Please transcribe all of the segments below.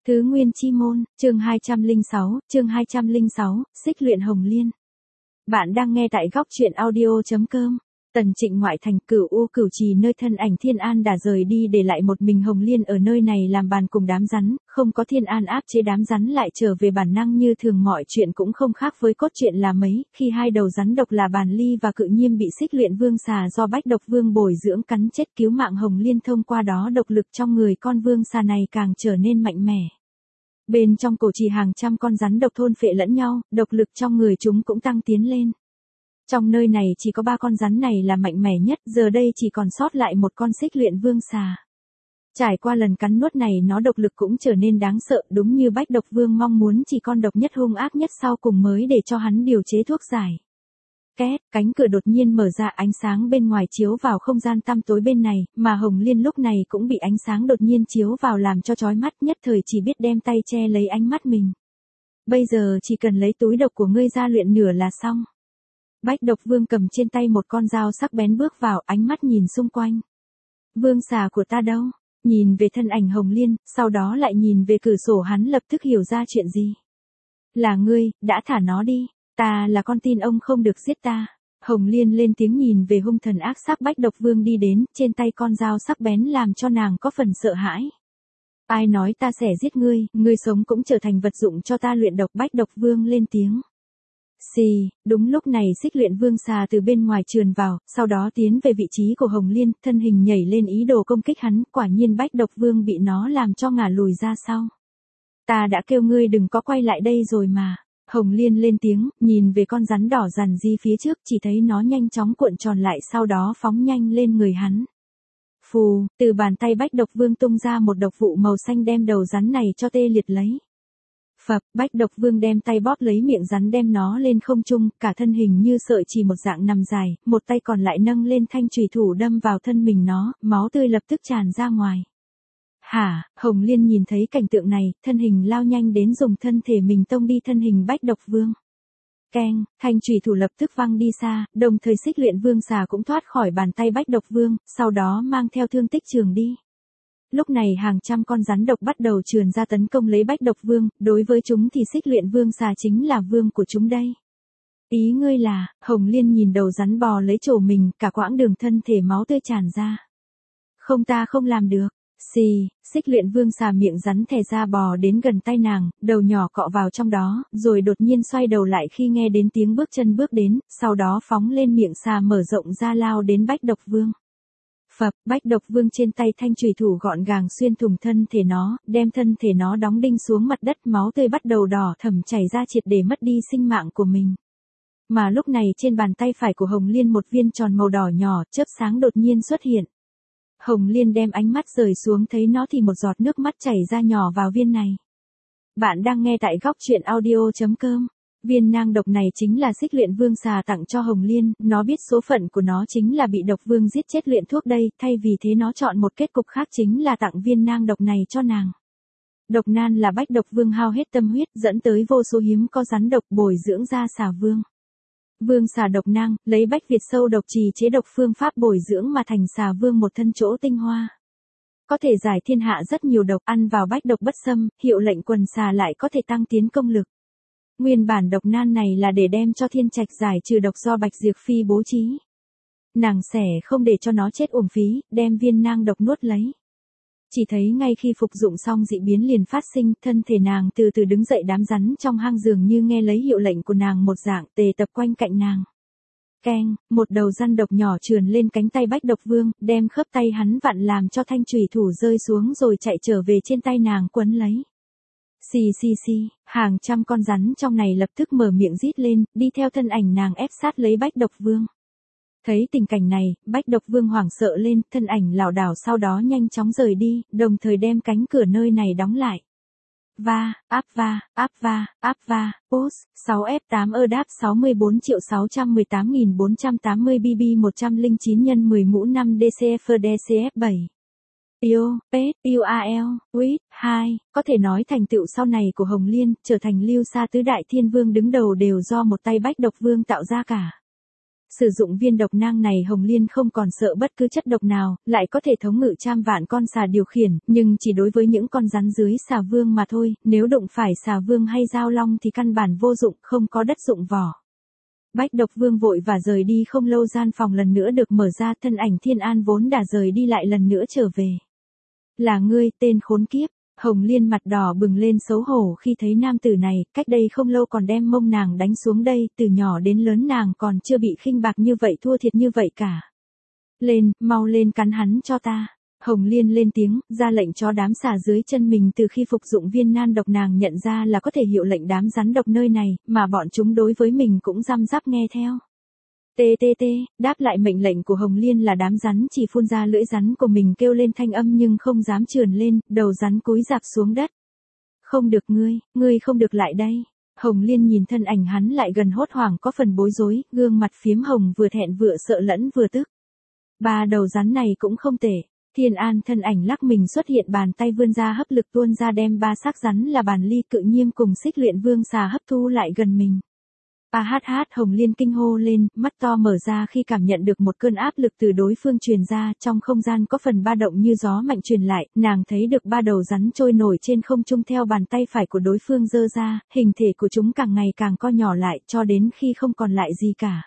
Tứ Nguyên Chi Môn, chương 206, xích luyện Hồng Liên. Bạn đang nghe tại góc truyện audio.com. Tần Trịnh ngoại thành Cửu U Cửu Trì nơi thân ảnh Thiên An đã rời đi để lại một mình Hồng Liên ở nơi này làm bàn cùng đám rắn, không có Thiên An áp chế đám rắn lại trở về bản năng như thường, mọi chuyện cũng không khác với cốt truyện là mấy, khi hai đầu rắn độc là Bàn Ly và Cự Nhiêm bị xích luyện vương xà do Bách Độc Vương bồi dưỡng cắn chết cứu mạng Hồng Liên, thông qua đó độc lực trong người con vương xà này càng trở nên mạnh mẽ. Bên trong cổ trì hàng trăm con rắn độc thôn phệ lẫn nhau, độc lực trong người chúng cũng tăng tiến lên. Trong nơi này chỉ có 3 con rắn này là mạnh mẽ nhất, giờ đây chỉ còn sót lại một con xích luyện vương xà. Trải qua lần cắn nuốt này nó độc lực cũng trở nên đáng sợ, đúng như Bách Độc Vương mong muốn, chỉ con độc nhất hung ác nhất sau cùng mới để cho hắn điều chế thuốc giải. Két, cánh cửa đột nhiên mở ra, ánh sáng bên ngoài chiếu vào không gian tăm tối bên này, mà Hồng Liên lúc này cũng bị ánh sáng đột nhiên chiếu vào làm cho chói mắt, nhất thời chỉ biết đem tay che lấy ánh mắt mình. Bây giờ chỉ cần lấy túi độc của ngươi ra luyện nửa là xong. Bách Độc Vương cầm trên tay một con dao sắc bén bước vào, ánh mắt nhìn xung quanh. Vương xà của ta đâu? Nhìn về thân ảnh Hồng Liên, sau đó lại nhìn về cửa sổ, hắn lập tức hiểu ra chuyện gì. Là ngươi, đã thả nó đi. Ta là con tin ông không được giết ta. Hồng Liên lên tiếng nhìn về hung thần ác sắc Bách Độc Vương đi đến, trên tay con dao sắc bén làm cho nàng có phần sợ hãi. Ai nói ta sẽ giết ngươi, ngươi sống cũng trở thành vật dụng cho ta luyện độc. Bách Độc Vương lên tiếng. Xì, đúng lúc này xích luyện vương xà từ bên ngoài trườn vào, sau đó tiến về vị trí của Hồng Liên, thân hình nhảy lên ý đồ công kích hắn, quả nhiên Bách Độc Vương bị nó làm cho ngả lùi ra sau. Ta đã kêu ngươi đừng có quay lại đây rồi mà. Hồng Liên lên tiếng, nhìn về con rắn đỏ rằn ri phía trước, chỉ thấy nó nhanh chóng cuộn tròn lại, sau đó phóng nhanh lên người hắn. Phù, từ bàn tay Bách Độc Vương tung ra một độc vụ màu xanh đem đầu rắn này cho tê liệt lấy. Phập, Bách Độc Vương đem tay bóp lấy miệng rắn đem nó lên không trung, cả thân hình như sợi chỉ một dạng nằm dài, một tay còn lại nâng lên thanh chùy thủ đâm vào thân mình nó, máu tươi lập tức tràn ra ngoài. Hả, Hồng Liên nhìn thấy cảnh tượng này, thân hình lao nhanh đến dùng thân thể mình tông đi thân hình Bách Độc Vương. Keng, thanh chùy thủ lập tức văng đi xa, đồng thời xích luyện vương xà cũng thoát khỏi bàn tay Bách Độc Vương, sau đó mang theo thương tích trường đi. Lúc này hàng trăm con rắn độc bắt đầu trườn ra tấn công lấy Bách Độc Vương, đối với chúng thì xích luyện vương xà chính là vương của chúng đây. Ý ngươi là, Hồng Liên nhìn đầu rắn bò lấy chỗ mình, cả quãng đường thân thể máu tươi tràn ra. Không, ta không làm được. Xì, xích luyện vương xà miệng rắn thè ra bò đến gần tay nàng, đầu nhỏ cọ vào trong đó, rồi đột nhiên xoay đầu lại khi nghe đến tiếng bước chân bước đến, sau đó phóng lên miệng xà mở rộng ra lao đến Bách Độc Vương. Phập, Bách Độc Vương trên tay thanh chùy thủ gọn gàng xuyên thủng thân thể nó, đem thân thể nó đóng đinh xuống mặt đất, máu tươi bắt đầu đỏ thẫm chảy ra triệt để mất đi sinh mạng của mình. Mà lúc này trên bàn tay phải của Hồng Liên một viên tròn màu đỏ nhỏ, chớp sáng đột nhiên xuất hiện. Hồng Liên đem ánh mắt rời xuống thấy nó thì một giọt nước mắt chảy ra nhỏ vào viên này. Bạn đang nghe tại góc truyện audio.com. Viên nang độc này chính là xích luyện vương xà tặng cho Hồng Liên, nó biết số phận của nó chính là bị độc vương giết chết luyện thuốc đây, thay vì thế nó chọn một kết cục khác chính là tặng viên nang độc này cho nàng. Độc nan là Bách Độc Vương hao hết tâm huyết dẫn tới vô số hiếm có rắn độc bồi dưỡng ra xà vương. Vương xà độc nang, lấy Bách Việt sâu độc trì chế độc phương pháp bồi dưỡng mà thành xà vương một thân chỗ tinh hoa. Có thể giải thiên hạ rất nhiều độc, ăn vào bách độc bất xâm, hiệu lệnh quần xà lại có thể tăng tiến công lực. Nguyên bản độc nan này là để đem cho Thiên Trạch giải trừ độc do Bạch Diệp Phi bố trí. Nàng sẽ không để cho nó chết uổng phí, đem viên nang độc nuốt lấy. Chỉ thấy ngay khi phục dụng xong dị biến liền phát sinh, thân thể nàng từ từ đứng dậy, đám rắn trong hang dường như nghe lấy hiệu lệnh của nàng một dạng tề tập quanh cạnh nàng. Keng, một đầu rắn độc nhỏ trườn lên cánh tay Bách Độc Vương, đem khớp tay hắn vặn làm cho thanh chùy thủ rơi xuống rồi chạy trở về trên tay nàng quấn lấy. Xì xì xì, hàng trăm con rắn trong này lập tức mở miệng rít lên, đi theo thân ảnh nàng ép sát lấy Bách Độc Vương. Thấy tình cảnh này, Bách Độc Vương hoảng sợ lên, thân ảnh lảo đảo sau đó nhanh chóng rời đi, đồng thời đem cánh cửa nơi này đóng lại. Áp va, post, 6F8 đáp 64.618.480 BB 109 x 10 mũ 5 DCF DCF7. Yêu, Pet, UAL, Wit, 2, có thể nói thành tựu sau này của Hồng Liên, trở thành Lưu Sa tứ đại thiên vương đứng đầu đều do một tay Bách Độc Vương tạo ra cả. Sử dụng viên độc nang này Hồng Liên không còn sợ bất cứ chất độc nào, lại có thể thống ngự trăm vạn con xà điều khiển, nhưng chỉ đối với những con rắn dưới xà vương mà thôi, nếu đụng phải xà vương hay dao long thì căn bản vô dụng, không có đất dụng võ. Bách độc vương vội và rời đi, không lâu gian phòng lần nữa được mở ra, thân ảnh Thiên An vốn đã rời đi lại lần nữa trở về. Là ngươi, tên khốn kiếp. Hồng Liên mặt đỏ bừng lên xấu hổ khi thấy nam tử này, cách đây không lâu còn đem mông nàng đánh xuống đây, từ nhỏ đến lớn nàng còn chưa bị khinh bạc như vậy, thua thiệt như vậy cả. Lên, mau lên cắn hắn cho ta. Hồng Liên lên tiếng, ra lệnh cho đám xà dưới chân mình. Từ khi phục dụng viên nan độc nàng nhận ra là có thể hiệu lệnh đám rắn độc nơi này, mà bọn chúng đối với mình cũng răm rắp nghe theo. TTT, đáp lại mệnh lệnh của Hồng Liên là đám rắn chỉ phun ra lưỡi rắn của mình kêu lên thanh âm nhưng không dám trườn lên, đầu rắn cúi rạp xuống đất. Không được ngươi không được lại đây. Hồng Liên nhìn thân ảnh hắn lại gần hốt hoảng có phần bối rối, gương mặt phiếm hồng vừa thẹn vừa sợ lẫn vừa tức. Ba đầu rắn này cũng không tệ. Thiên An thân ảnh lắc mình xuất hiện, bàn tay vươn ra hấp lực tuôn ra đem ba xác rắn là Bàn Ly, Cự Nhiêm cùng Xích Luyện Vương xà hấp thu lại gần mình. Hồng Liên kinh hô lên, mắt to mở ra khi cảm nhận được một cơn áp lực từ đối phương truyền ra, trong không gian có phần ba động như gió mạnh truyền lại, nàng thấy được ba đầu rắn trôi nổi trên không trung theo bàn tay phải của đối phương giơ ra, hình thể của chúng càng ngày càng co nhỏ lại cho đến khi không còn lại gì cả.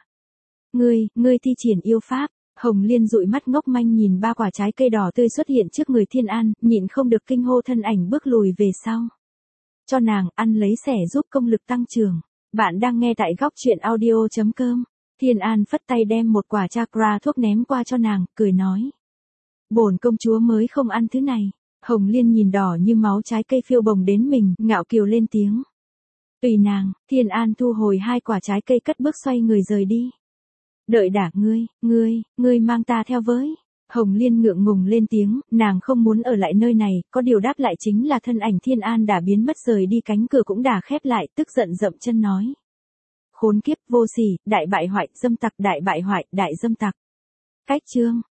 Ngươi thi triển yêu pháp. Hồng Liên dụi mắt ngốc manh nhìn ba quả trái cây đỏ tươi xuất hiện trước người Thiên An, nhịn không được kinh hô, thân ảnh bước lùi về sau. Cho nàng ăn lấy xẻ giúp công lực tăng trưởng. Bạn đang nghe tại góc truyện audio.com. Thiên An phất tay đem một quả chakra thuốc ném qua cho nàng, cười nói. Bổn công chúa mới không ăn thứ này. Hồng Liên nhìn đỏ như máu trái cây phiêu bồng đến mình, ngạo kiều lên tiếng. Tùy nàng. Thiên An thu hồi hai quả trái cây cất bước xoay người rời đi. Đợi đã, ngươi mang ta theo với. Hồng Liên ngượng ngùng lên tiếng, nàng không muốn ở lại nơi này, có điều đáp lại chính là thân ảnh Thiên An đã biến mất rời đi, cánh cửa cũng đã khép lại, tức giận dậm chân nói. Khốn kiếp, vô sỉ, đại bại hoại, dâm tặc, đại bại hoại, đại dâm tặc. Cách chương.